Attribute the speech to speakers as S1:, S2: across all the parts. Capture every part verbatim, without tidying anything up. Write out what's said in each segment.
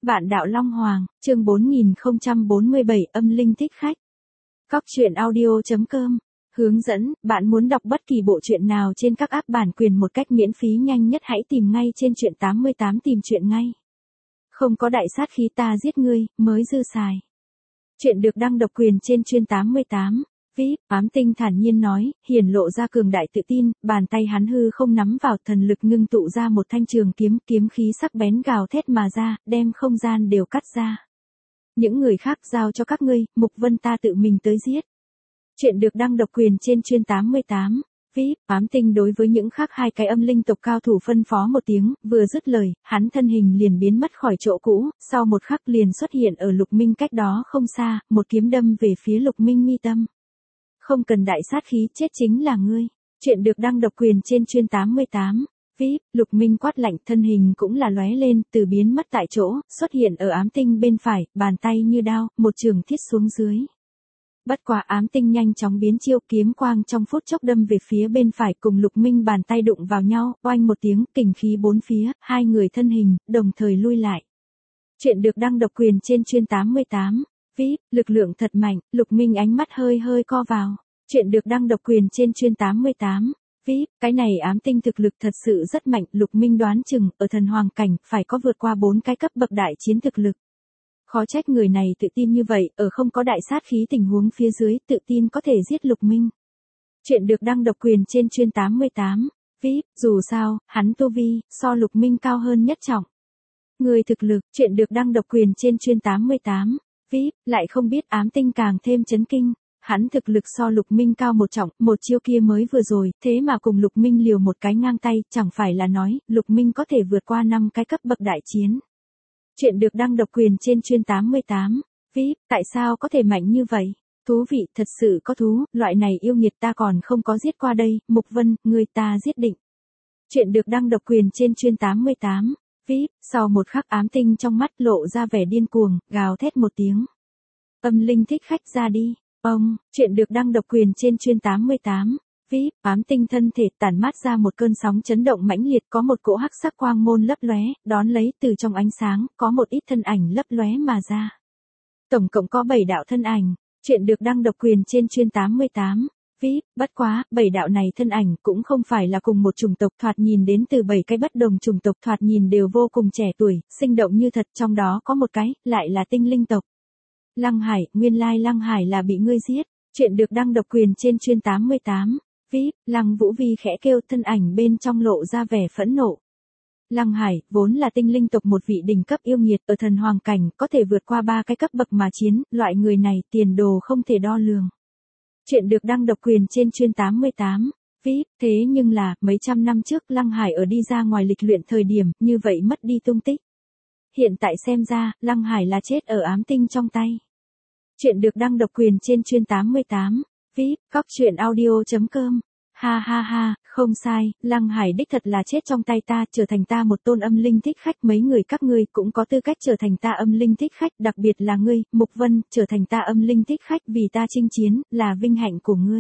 S1: Vạn đạo Long Hoàng, chương bốn nghìn không trăm bốn mươi bảy âm linh thích khách. Cóc truyện audio chấm com. Hướng dẫn, bạn muốn đọc bất kỳ bộ truyện nào trên các app bản quyền một cách miễn phí nhanh nhất hãy tìm ngay trên truyện tám mươi tám tìm truyện ngay. Không có đại sát khí ta giết ngươi, mới dư xài. Truyện được đăng độc quyền trên truyện tám mươi tám. vê i pê, Ám Tinh thản nhiên nói, hiển lộ ra cường đại tự tin, bàn tay hắn hư không nắm vào thần lực ngưng tụ ra một thanh trường kiếm, kiếm khí sắc bén gào thét mà ra, đem không gian đều cắt ra. Những người khác giao cho các ngươi, Mục Vân ta tự mình tới giết. Chuyện được đăng độc quyền trên chuyên tám mươi tám. vê i pê, Ám Tinh đối với những khác hai cái âm linh tộc cao thủ phân phó một tiếng, vừa dứt lời, hắn thân hình liền biến mất khỏi chỗ cũ, sau một khắc liền xuất hiện ở Lục Minh cách đó không xa, một kiếm đâm về phía Lục Minh mi tâm. Không cần đại sát khí, chết chính là ngươi. Chuyện được đăng độc quyền trên chuyên tám mươi tám. vê i pê, Lục Minh quát lạnh, thân hình cũng là lóe lên, từ biến mất tại chỗ, xuất hiện ở Ám Tinh bên phải, bàn tay như đao, một trường thiết xuống dưới. Bất quá Ám Tinh nhanh chóng biến chiêu, kiếm quang trong phút chốc đâm về phía bên phải cùng Lục Minh bàn tay đụng vào nhau, oanh một tiếng, kình khí bốn phía, hai người thân hình, đồng thời lui lại. Chuyện được đăng độc quyền trên chuyên tám mươi tám. vê i pê, lực lượng thật mạnh, Lục Minh ánh mắt hơi hơi co vào. Chuyện được đăng độc quyền trên chuyên tám mươi tám. vê i pê, cái này Ám Tinh thực lực thật sự rất mạnh, Lục Minh đoán chừng, ở thần hoàng cảnh, phải có vượt qua bốn cái cấp bậc đại chiến thực lực. Khó trách người này tự tin như vậy, ở không có đại sát khí tình huống phía dưới, tự tin có thể giết Lục Minh. Chuyện được đăng độc quyền trên chuyên tám mươi tám. vê i pê, dù sao, hắn tu vi, so Lục Minh cao hơn nhất trọng. Người thực lực, chuyện được đăng độc quyền trên chuyên tám mươi tám. vê i pê, lại không biết Ám Tinh càng thêm chấn kinh. Hắn thực lực so Lục Minh cao một trọng, một chiêu kia mới vừa rồi, thế mà cùng Lục Minh liều một cái ngang tay, chẳng phải là nói, Lục Minh có thể vượt qua năm cái cấp bậc đại chiến. Chuyện được đăng độc quyền trên chuyên tám mươi tám. vê i pê, tại sao có thể mạnh như vậy? Thú vị, thật sự có thú, loại này yêu nghiệt ta còn không có giết qua đây, Mục Vân, người ta giết định. Chuyện được đăng độc quyền trên chuyên tám mươi tám. vê i pê, sau một khắc Ám Tinh trong mắt lộ ra vẻ điên cuồng, gào thét một tiếng. Âm linh thích khách ra đi. Ông, chuyện được đăng độc quyền trên chuyên tám mươi tám. vê i pê, Ám Tinh thân thể tản mát ra một cơn sóng chấn động mãnh liệt, có một cỗ hắc sắc quang môn lấp lóe, đón lấy từ trong ánh sáng, có một ít thân ảnh lấp lóe mà ra. Tổng cộng có bảy đạo thân ảnh. Chuyện được đăng độc quyền trên chuyên tám mươi tám. vê i pê, bất quá, bảy đạo này thân ảnh cũng không phải là cùng một chủng tộc, thoạt nhìn đến từ bảy cái bất đồng chủng tộc, thoạt nhìn đều vô cùng trẻ tuổi, sinh động như thật, trong đó có một cái, lại là tinh linh tộc. Lăng Hải, nguyên lai Lăng Hải là bị ngươi giết. Chuyện được đăng độc quyền trên chuyên tám mươi tám. vê i pê, Lăng Vũ Vi khẽ kêu, thân ảnh bên trong lộ ra vẻ phẫn nộ. Lăng Hải, vốn là tinh linh tộc một vị đỉnh cấp yêu nghiệt, ở thần hoàng cảnh, có thể vượt qua ba cái cấp bậc mà chiến, loại người này, tiền đồ không thể đo lường. Chuyện được đăng độc quyền trên chuyên tám mươi tám. vê i pê, thế nhưng là, mấy trăm năm trước Lăng Hải ở đi ra ngoài lịch luyện thời điểm, như vậy mất đi tung tích. Hiện tại xem ra, Lăng Hải là chết ở Ám Tinh trong tay. Chuyện được đăng độc quyền trên chuyên tám mươi tám. vê i pê, cóc truyện audio chấm com. Ha ha ha, không sai, Lăng Hải đích thật là chết trong tay ta, trở thành ta một tôn âm linh thích khách, mấy người các ngươi cũng có tư cách trở thành ta âm linh thích khách, đặc biệt là ngươi, Mục Vân, trở thành ta âm linh thích khách vì ta chinh chiến, là vinh hạnh của ngươi.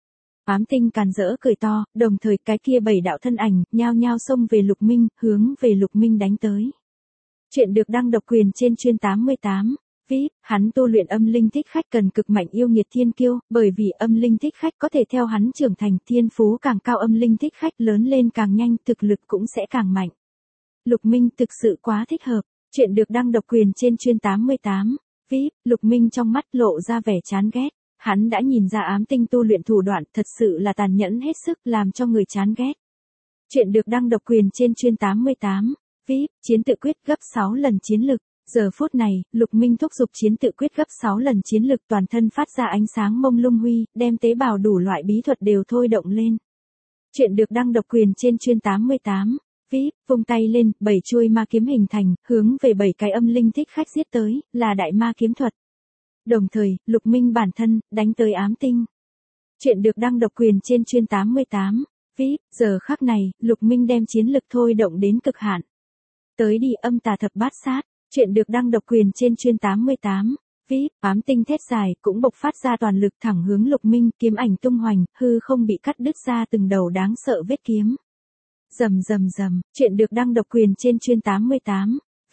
S1: Ám Tinh càn rỡ cười to, đồng thời cái kia bảy đạo thân ảnh, nhao nhao xông về Lục Minh, hướng về Lục Minh đánh tới. Chuyện được đăng độc quyền trên chuyên tám mươi tám. vê i pê, hắn tu luyện âm linh thích khách cần cực mạnh yêu nghiệt thiên kiêu, bởi vì âm linh thích khách có thể theo hắn trưởng thành, thiên phú càng cao âm linh thích khách lớn lên càng nhanh, thực lực cũng sẽ càng mạnh. Lục Minh thực sự quá thích hợp. Chuyện được đăng độc quyền trên chuyên tám mươi tám. vê i pê, Lục Minh trong mắt lộ ra vẻ chán ghét. Hắn đã nhìn ra Ám Tinh tu luyện thủ đoạn thật sự là tàn nhẫn hết sức, làm cho người chán ghét. Chuyện được đăng độc quyền trên chuyên tám mươi tám. vê i pê, chiến tự quyết gấp sáu lần chiến lực. Giờ phút này, Lục Minh thúc giục chiến tự quyết gấp sáu lần chiến lực, toàn thân phát ra ánh sáng mông lung huy, đem tế bào đủ loại bí thuật đều thôi động lên. Chuyện được đăng độc quyền trên chuyên tám mươi tám. vê i pê, vung tay lên, bảy chuôi ma kiếm hình thành, hướng về bảy cái âm linh thích khách giết tới, là đại ma kiếm thuật. Đồng thời, Lục Minh bản thân, đánh tới Ám Tinh. Chuyện được đăng độc quyền trên chuyên tám mươi tám. vê i pê, giờ khắc này, Lục Minh đem chiến lực thôi động đến cực hạn. Tới đi âm tà thập bát sát. Chuyện được đăng độc quyền trên chuyên tám mươi tám. vê i pê, Ám Tinh thét dài, cũng bộc phát ra toàn lực thẳng hướng Lục Minh, kiếm ảnh tung hoành, hư không bị cắt đứt ra từng đầu đáng sợ vết kiếm. Rầm rầm rầm, chuyện được đăng độc quyền trên chuyên tám mươi tám. vê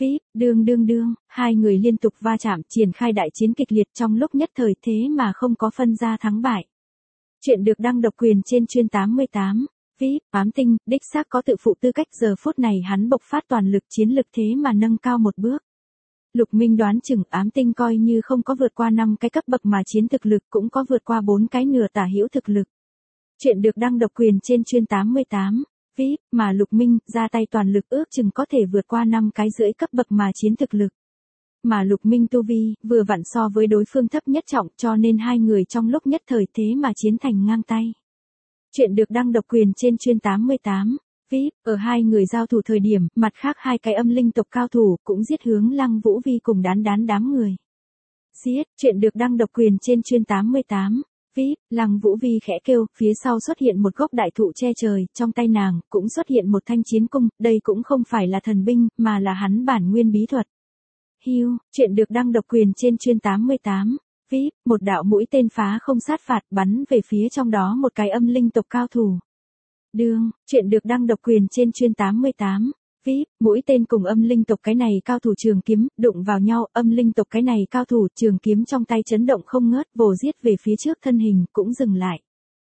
S1: vê i pê, đương đương đương, hai người liên tục va chạm, triển khai đại chiến kịch liệt trong lúc nhất thời thế mà không có phân ra thắng bại. Chuyện được đăng độc quyền trên chuyên tám mươi tám. vê i pê, ám tinh, đích xác có tự phụ tư cách, giờ phút này hắn bộc phát toàn lực chiến lực thế mà nâng cao một bước. Lục Minh đoán chừng ám tinh coi như không có vượt qua năm cái cấp bậc mà chiến thực lực cũng có vượt qua bốn cái nửa tả hữu thực lực. Chuyện được đăng độc quyền trên chuyên tám mươi tám. vê i pê, mà Lục Minh ra tay toàn lực ước chừng có thể vượt qua năm cái rưỡi cấp bậc mà chiến thực lực. Mà Lục Minh tu vi vừa vặn so với đối phương thấp nhất trọng, cho nên hai người trong lúc nhất thời thế mà chiến thành ngang tay. Chuyện được đăng độc quyền trên chuyên tám mươi tám. vê i pê, ở hai người giao thủ thời điểm, mặt khác hai cái âm linh tộc cao thủ cũng giết hướng Lăng Vũ Vi cùng đán đán đám người. Giết, chuyện được đăng độc quyền trên chuyên tám mươi tám. vê i pê, Lăng Vũ Vi khẽ kêu, phía sau xuất hiện một gốc đại thụ che trời, trong tay nàng cũng xuất hiện một thanh chiến cung, đây cũng không phải là thần binh, mà là hắn bản nguyên bí thuật. Hiu, chuyện được đăng độc quyền trên chuyên tám mươi tám. vê i pê, một đạo mũi tên phá không sát phạt bắn về phía trong đó một cái âm linh tộc cao thủ. Đương, chuyện được đăng độc quyền trên chuyên tám mươi tám. vê i pê, mũi tên cùng âm linh tộc cái này cao thủ trường kiếm, đụng vào nhau, âm linh tộc cái này cao thủ trường kiếm trong tay chấn động không ngớt, vồ giết về phía trước thân hình, cũng dừng lại.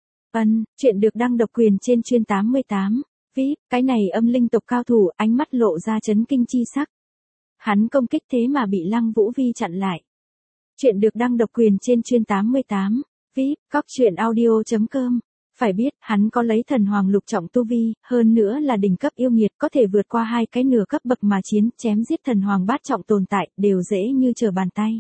S1: Ân, chuyện được đăng độc quyền trên chuyên tám mươi tám. vê i pê, cái này âm linh tộc cao thủ, ánh mắt lộ ra chấn kinh chi sắc. Hắn công kích thế mà bị Lăng Vũ Vi chặn lại. Chuyện được đăng độc quyền trên chuyên tám mươi tám. vê i pê, cóc truyện audio chấm com. Phải biết, hắn có lấy thần hoàng lục trọng tu vi, hơn nữa là đỉnh cấp yêu nghiệt, có thể vượt qua hai cái nửa cấp bậc mà chiến, chém giết thần hoàng bát trọng tồn tại, đều dễ như trở bàn tay.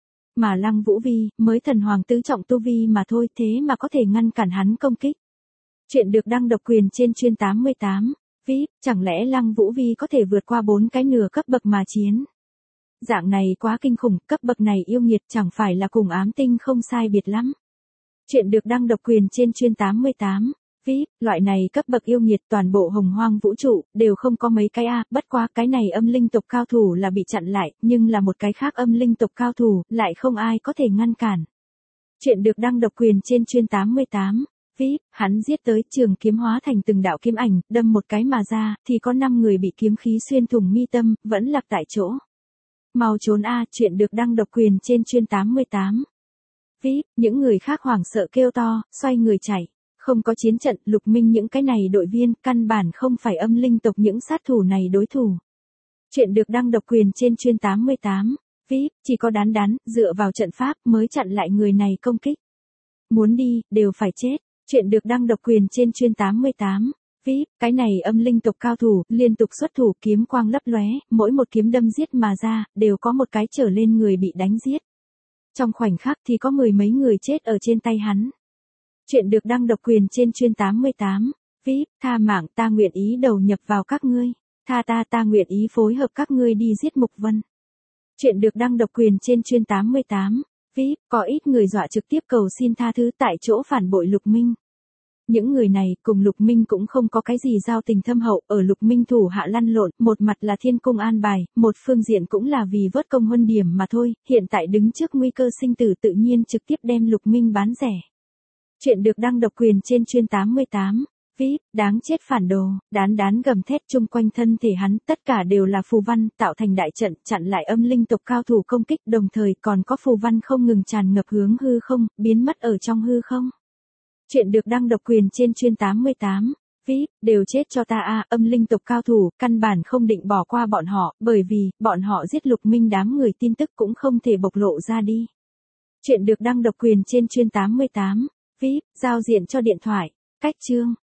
S1: Mà Lăng Vũ Vi, mới thần hoàng tứ trọng tu vi mà thôi, thế mà có thể ngăn cản hắn công kích. Chuyện được đăng độc quyền trên chuyên tám mươi tám. vê i pê, chẳng lẽ Lăng Vũ Vi có thể vượt qua bốn cái nửa cấp bậc mà chiến? Dạng này quá kinh khủng, cấp bậc này yêu nghiệt chẳng phải là cùng ám tinh không sai biệt lắm. Chuyện được đăng độc quyền trên chuyên tám mươi tám. vê i pê, loại này cấp bậc yêu nghiệt toàn bộ hồng hoang vũ trụ, đều không có mấy cái a, bất quá cái này âm linh tộc cao thủ là bị chặn lại, nhưng là một cái khác âm linh tộc cao thủ, lại không ai có thể ngăn cản. Chuyện được đăng độc quyền trên chuyên tám mươi tám. vê i pê, hắn giết tới, trường kiếm hóa thành từng đạo kiếm ảnh, đâm một cái mà ra, thì có năm người bị kiếm khí xuyên thủng mi tâm, vẫn lạc tại chỗ. Mau trốn a, chuyện được đăng độc quyền trên chuyên tám mươi tám. vê i pê, những người khác hoảng sợ kêu to, xoay người chạy. Không có chiến trận, Lục Minh những cái này đội viên, căn bản không phải âm linh tộc những sát thủ này đối thủ. Chuyện được đăng độc quyền trên chuyên tám mươi tám. vê i pê, chỉ có đán đán, dựa vào trận pháp, mới chặn lại người này công kích. Muốn đi, đều phải chết. Chuyện được đăng độc quyền trên chuyên tám mươi tám. vê i pê, cái này âm linh tộc cao thủ, liên tục xuất thủ, kiếm quang lấp lóe, mỗi một kiếm đâm giết mà ra, đều có một cái trở lên người bị đánh giết. Trong khoảnh khắc thì có mười mấy người chết ở trên tay hắn. Chuyện được đăng độc quyền trên chuyên tám mươi tám. vê i pê, tha mạng, ta nguyện ý đầu nhập vào các ngươi. Tha ta, ta nguyện ý phối hợp các ngươi đi giết Mục Vân. Chuyện được đăng độc quyền trên chuyên tám mươi tám. vê i pê, có ít người dọa trực tiếp cầu xin tha thứ tại chỗ phản bội Lục Minh. Những người này cùng Lục Minh cũng không có cái gì giao tình thâm hậu, ở Lục Minh thủ hạ lăn lộn, một mặt là thiên cung an bài, một phương diện cũng là vì vớt công huân điểm mà thôi, hiện tại đứng trước nguy cơ sinh tử tự nhiên trực tiếp đem Lục Minh bán rẻ. Chuyện được đăng độc quyền trên chuyên tám mươi tám. vê i pê, đáng chết phản đồ, đán đán gầm thét chung quanh thân thể hắn, tất cả đều là phù văn, tạo thành đại trận, chặn lại âm linh tộc cao thủ công kích, đồng thời còn có phù văn không ngừng tràn ngập hướng hư không, biến mất ở trong hư không. Chuyện được đăng độc quyền trên chuyên tám mươi tám. vê i pê, đều chết cho ta a, âm linh tộc cao thủ, căn bản không định bỏ qua bọn họ, bởi vì, bọn họ giết Lục Minh đám người tin tức cũng không thể bộc lộ ra đi. Chuyện được đăng độc quyền trên chuyên tám mươi tám. vê i pê, giao diện cho điện thoại. Cách chương.